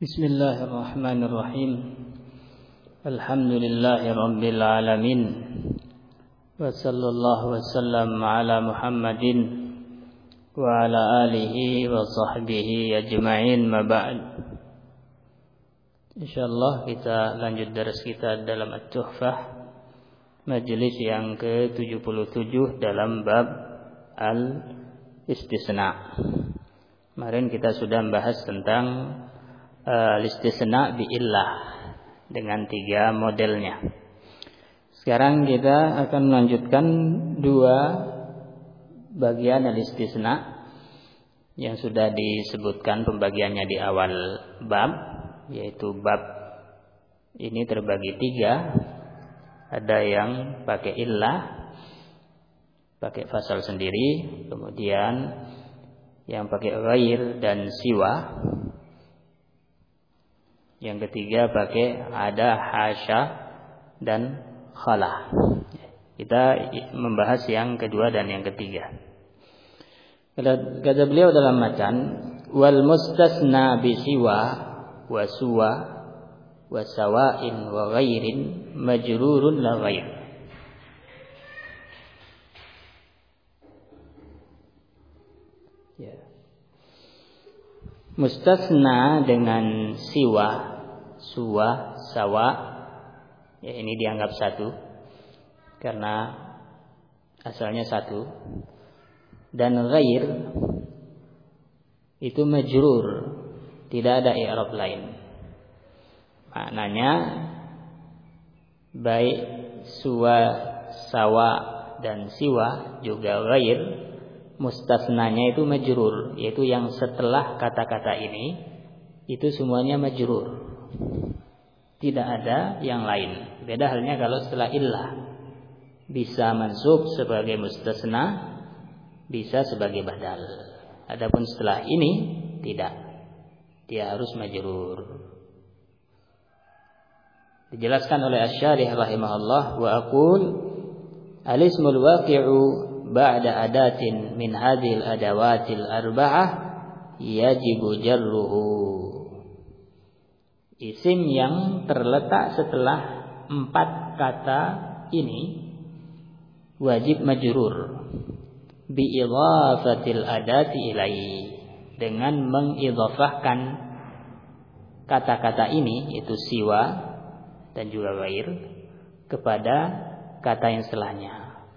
Bismillahirrahmanirrahim. Alhamdulillahi rabbil alamin. Wa sallallahu wasallam ala Muhammadin wa ala alihi wa sahbihi ajma'in, ma ba'd. Insyaallah kita lanjut dars kita dalam At-Tuhfah, majelis yang ke-77 dalam bab al-istisna. Kemarin kita sudah membahas tentang al-istisna bi'illah dengan 3 modelnya. Sekarang kita akan melanjutkan 2 bagian al-istisna yang sudah disebutkan pembagiannya di awal bab, yaitu bab ini terbagi 3. Ada yang pakai illah, pakai fasal sendiri, kemudian yang pakai ghair dan siwa. Yang ketiga pakai ada, hasya dan khala. Kita membahas yang kedua dan yang ketiga. Kata beliau dalam matan, wal mustasna bi siwa wa suwa wa sawain wa ghairin majrurun la ghair. Mustasna dengan siwa, suwa, sawa, ya ini dianggap satu karena asalnya satu, dan ghair itu majrur, tidak ada i'rab lain. Maknanya baik suwa, sawa dan siwa juga ghair, mustasnanya itu majrur, yaitu yang setelah kata-kata ini itu semuanya majrur, tidak ada yang lain. Beda halnya kalau setelah illah, bisa mansub sebagai mustasna, bisa sebagai badal. Adapun setelah ini tidak, dia harus majrur. Dijelaskan oleh Asy-Syarih rahimahullah, wa aqul al-ismul waqi'u ba'da adatin min hadhil adawatil arba'ah yajibu jarruhu. Isim yang terletak setelah 4 kata ini wajib majrur bi idhafatil adati ilaihi, dengan mengidhafahkan kata-kata ini, yaitu siwa dan juga ghair, kepada kata yang setelahnya.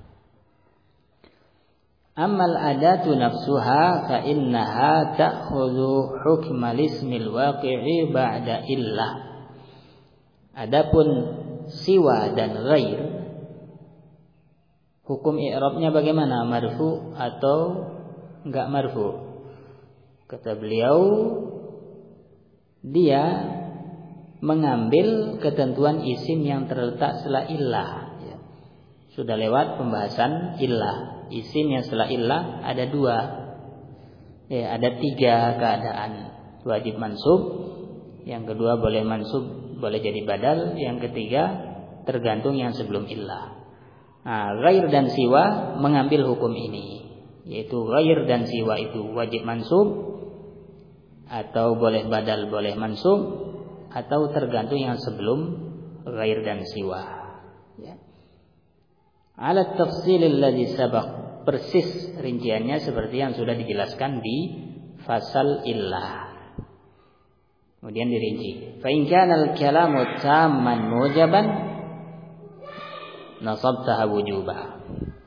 Amal adatu nafsuha fa innaha ta'khudhu hukmal ismil waqi'i ba'da illah. Adapun siwa dan ghair, hukum i'rabnya bagaimana? Marfu atau enggak marfu? Kata beliau, dia mengambil ketentuan isim yang terletak setelah illah. Sudah lewat pembahasan illah. Isim yang setelah illah ada 2. Ada 3 keadaan. Wajib mansub, yang kedua boleh mansub, boleh jadi badal, yang ketiga tergantung yang sebelum illah. Ghair dan siwa mengambil hukum ini, yaitu ghair dan siwa itu wajib mansub, atau boleh badal, boleh mansub, atau tergantung yang sebelum ghair dan siwa. Alat tafsilil ladzi sabaq, persis rinciannya seperti yang sudah dijelaskan di fasal illah. Kemudian dirinci. Fa in kana al-kalamu tamman mujaban nasabtaha wujuba.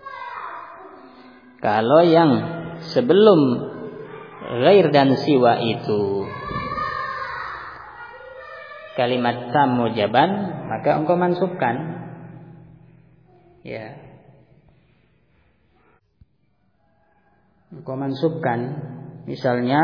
Kalau yang sebelum ghair dan siwa itu kalimat tam mujaban, maka engkau mansubkan. Engkau mansubkan, misalnya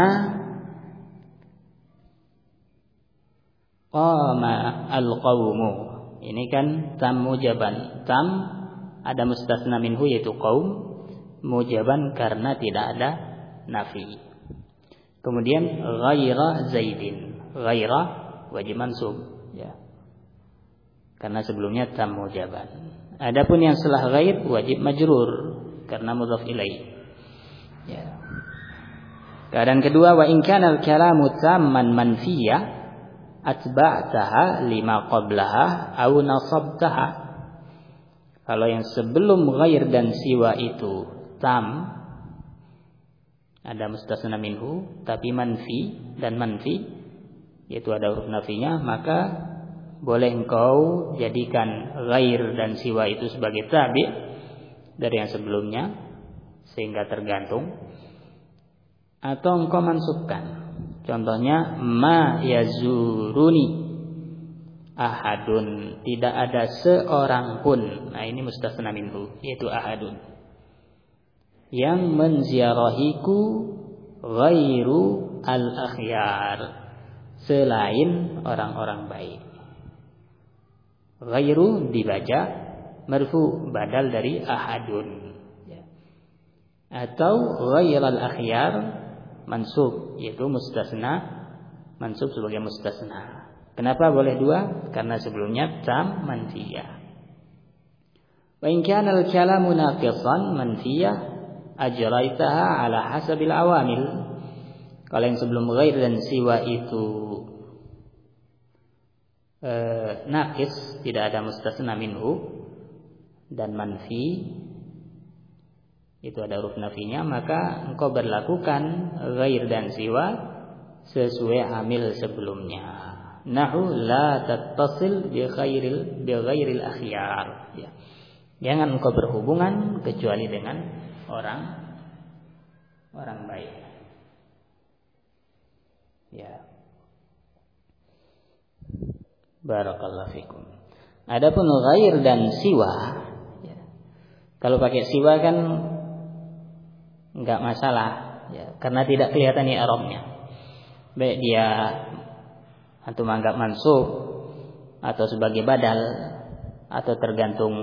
qama al-qaumu, ini kan tam mujaban. Tam ada mustasna minhu, yaitu qaum, mujaban karena tidak ada nafi. Kemudian ghaira zaidin, ghaira wajib mansub, karena sebelumnya tam mujaban. Adapun yang setelah ghair wajib majrur karena mudhaf ilaih. Keadaan kedua, wa in kana al-kalamu tamman manfiyah, atba'taha lima qablaha au nasabtaha. Kalau yang sebelum ghair dan siwa itu tam, ada mustasna minhu tapi manfi dan manfi, yaitu ada huruf nafinya, maka boleh engkau jadikan ghair dan siwa itu sebagai tabi' dari yang sebelumnya sehingga tergantung, atau engkau mansubkan. Contohnya ma yazuruni ahadun, tidak ada seorang pun. Nah, ini mustasna minhu, yaitu ahadun, yang menziarahiku ghairu al-akhyar, selain orang-orang baik. Ghairu dibaca marfu, badal dari ahadun. Atau ghairal akhyar mansub, yaitu mustasna, mansub sebagai mustasna. Kenapa boleh dua? Karena sebelumnya tam manfiyah. Wa in kana al-kalamu naqisan manfiyah ajraitaha ala hasabil awamil. Kalau yang sebelum ghair dan siwa itu naqis, tidak ada mustasna minhu dan manfi, itu ada huruf nafinya, maka engkau berlakukan ghair dan siwa sesuai amil sebelumnya. Nahu la tattasil bi ghairil akhyar. Ya. Jangan engkau berhubungan kecuali dengan orang baik. Ya. Barakallahu fikum. Adapun ghair dan siwa, ya. Kalau pakai siwa kan enggak masalah, ya, karena tidak kelihatan i'rabnya. Baik dia antum anggap mansub atau sebagai badal atau tergantung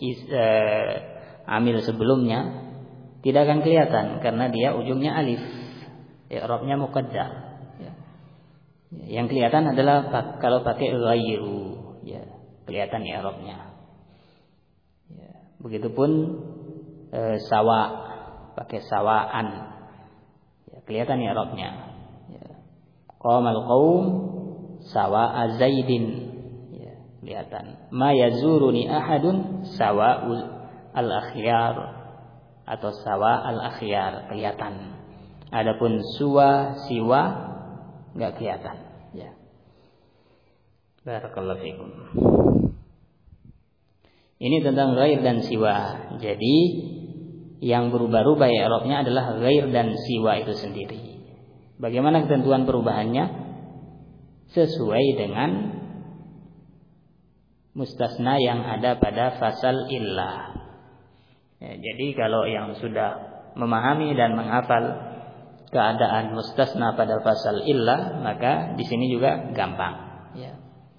amil sebelumnya, tidak akan kelihatan karena dia ujungnya alif, i'rabnya muqaddar. Ya. Yang kelihatan adalah kalau pakai ghairu, ya, kelihatan i'rabnya. Ya. Begitupun sawa, pakai sawaan, ya, kelihatan i'rabnya. Ya. Qamal qaum sawa'a zaidin, ya, kelihatan. Ma yazuruni ahadun sawa'ul al-akhyar atau sawa al-akhyar, kelihatan. Adapun siwa enggak kelihatan, ya. Barakallahu fikum. Ini tentang ghair dan siwa. Jadi yang berubah-ubah i'rabnya adalah ghair dan siwa itu sendiri. Bagaimana ketentuan perubahannya? Sesuai dengan mustasna yang ada pada fasal illah. Ya, jadi kalau yang sudah memahami dan menghafal keadaan mustasna pada fasal illah, maka di sini juga gampang. Ya.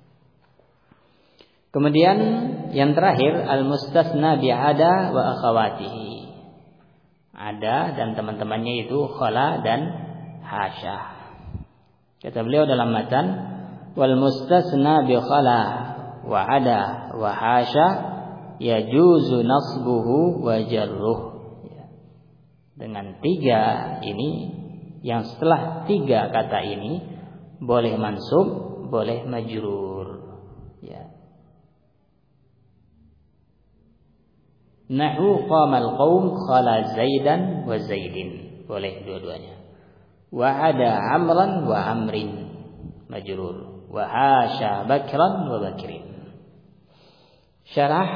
Kemudian yang terakhir al-mustasna bi'ada wa akhawatihi. Ada dan teman-temannya itu khala dan hasyah. Kata beliau dalam matan, wal mustasna bi khala wa ada wa hasya yajuzu nasbuhu wa jarruh. Ya. Dengan tiga ini, yang setelah tiga kata ini boleh mansub, boleh majrur. Ya. Nahu qamal qaum khala zaidan wa zaidin, boleh dua-duanya. Wa ada amran wa amrin majrur, wa hasya bakran wa bakrin. Syarah,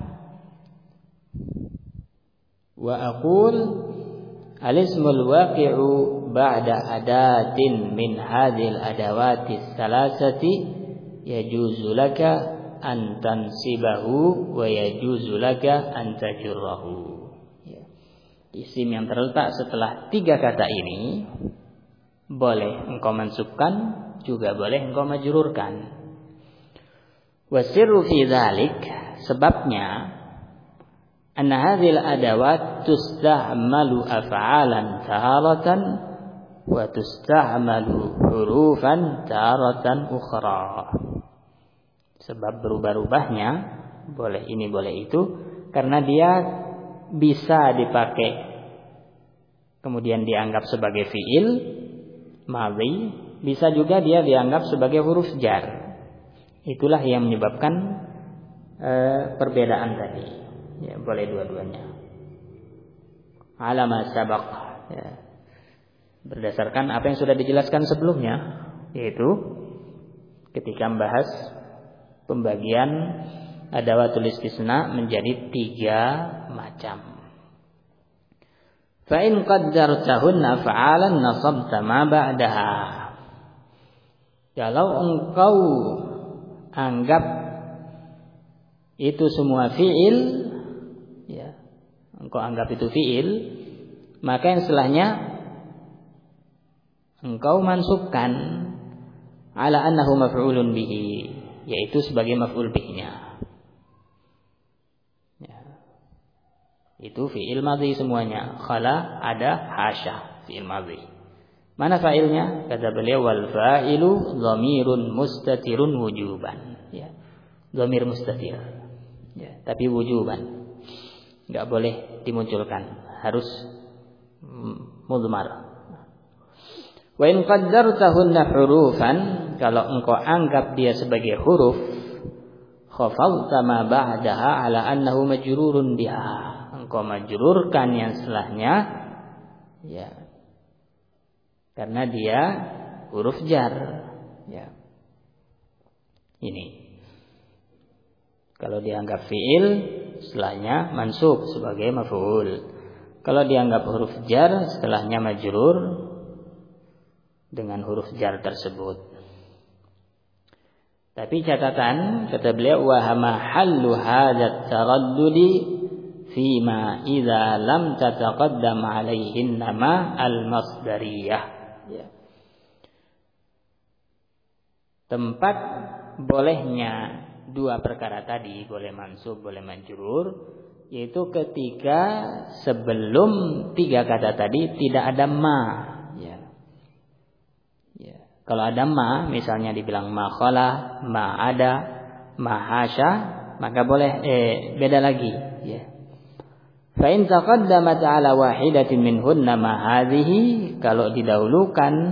wa aqul al-ismul waqi'u ba'da adatin min hadhil adawati thalathati yajuzu laka an tansibahu wa yajuzu laka an tajurrahu. Ya. Isim yang terletak setelah tiga kata ini boleh engkau mansubkan, juga boleh engkau majrurkan. Wasirru fi dzalik, sebabnya anna hadhil adawat tusta'malu af'alan taratan wa tusta'malu hurufan taratan ukhra. Sebab berubah-ubahnya, boleh ini boleh itu, karena dia bisa dipakai kemudian dianggap sebagai fiil madhi, bisa juga dia dianggap sebagai huruf jar. Itulah yang menyebabkan perbedaan tadi. Ya, boleh dua-duanya. Alama sabaq, ya. Berdasarkan apa yang sudah dijelaskan sebelumnya, yaitu ketika membahas pembagian adawatul istisna menjadi 3 macam. Fa in qaddartahunna fa'alan nasabta ma ba'daha. Kalau engkau anggap itu semua fiil, ya, engkau anggap itu fiil, maka yang setelahnya engkau mansubkan ala annahu maf'ulun bihi, yaitu sebagai maf'ul bihnya. Ya. Itu fi'il madhi semuanya. Khala, ada, hasya, fi'il madhi. Mana fa'ilnya? Kata beliau, wal fa'ilu dhamirun mustatirun wujuban. Ya. Dhamir mustatir. Ya, tapi wujuban. Enggak boleh dimunculkan, harus mudmar. Wa in qaddartahunna hurufan, kalau engkau anggap dia sebagai huruf, khafalta ma ba'daha ala annahu majrurun biha. Engkau majrurkan yang setelahnya, ya, karena dia huruf jar, ya. Ini kalau dianggap fiil, setelahnya mansub sebagai maf'ul. Kalau dianggap huruf jar, setelahnya majrur dengan huruf jar tersebut. Tapi catatan, kata beliau, wa mahallu hadzal taraddudi fima idza lam tataqaddam alaihin nama al-masdariyah. Ya. Tempat bolehnya 2 perkara tadi, boleh mansub, boleh majrur, yaitu ketika sebelum 3 kata tadi tidak ada ma. Kalau ada ma, misalnya dibilang ma khala, ma ada, ma hasya, maka boleh beda lagi, ya. Fa in taqaddamat ala wahidatin minhunna ma hadhihi, kalau didahulu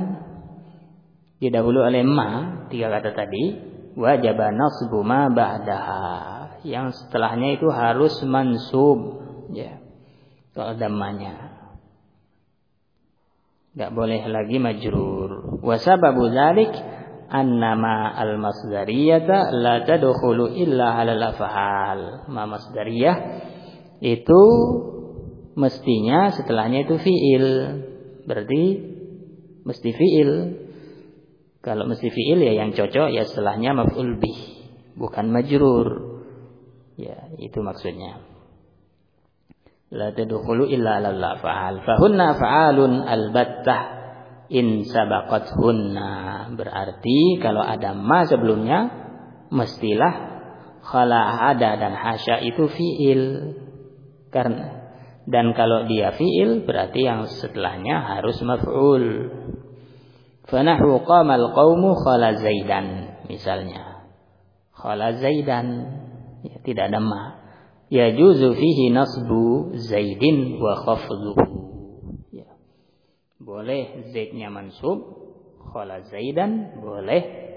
oleh ma 3 kata tadi, wajib nasbu ma ba'daha. Yang setelahnya itu harus mansub, ya. Kalau ada ma-nya. Enggak boleh lagi majrur. Wa sababu dzalik annama al-masdariyata la tadkhulu illa 'ala al-af'al. Ma masdariyah itu mestinya setelahnya itu fiil. Berarti mesti fiil. Kalau mesti fiil ya yang cocok ya setelahnya maf'ul bih, bukan majrur. Ya, itu maksudnya. La tadkhulu illa 'alal af'al. Fahunna fa'alun albattah in sabaqathunna. Berarti kalau ada ma sebelumnya mestilah khala, ada dan hasya itu fiil. Karena dan kalau dia fiil berarti yang setelahnya harus maf'ul. Fa nahwu qamal qaumu khala zaidan misalnya. Khala zaidan, ya, tidak ada ma. Yajuzu fihi nasbu zaidin wa khafduhu. Ya. Boleh zaidnya mansub, khala zaidan, boleh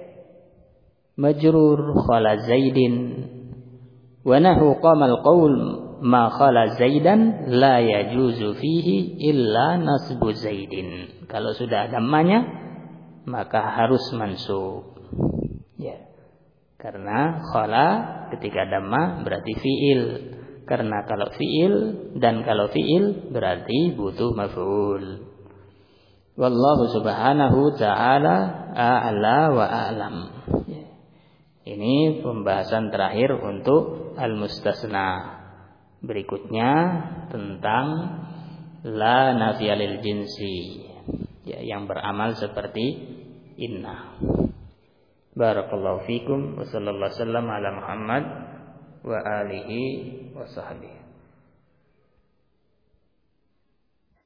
majrur khala zaidin. Wa nahu qamal qaul ma khala zaidan la yajuzu fihi illa nasbu zaidin. Kalau sudah ada ma-nya maka harus mansub. Ya. Karena khala ketika ada ma berarti fiil. Karena kalau fiil dan kalau fiil berarti butuh maf'ul. Wallahu subhanahu ta'ala a'la wa a'lam. Ini pembahasan terakhir untuk al-mustasna. Berikutnya tentang la nafiya lil jinsi, ya, yang beramal seperti inna. Barakallahu fikum wa sallallahu wasallam ala Muhammad wa alihi wa sahbihi.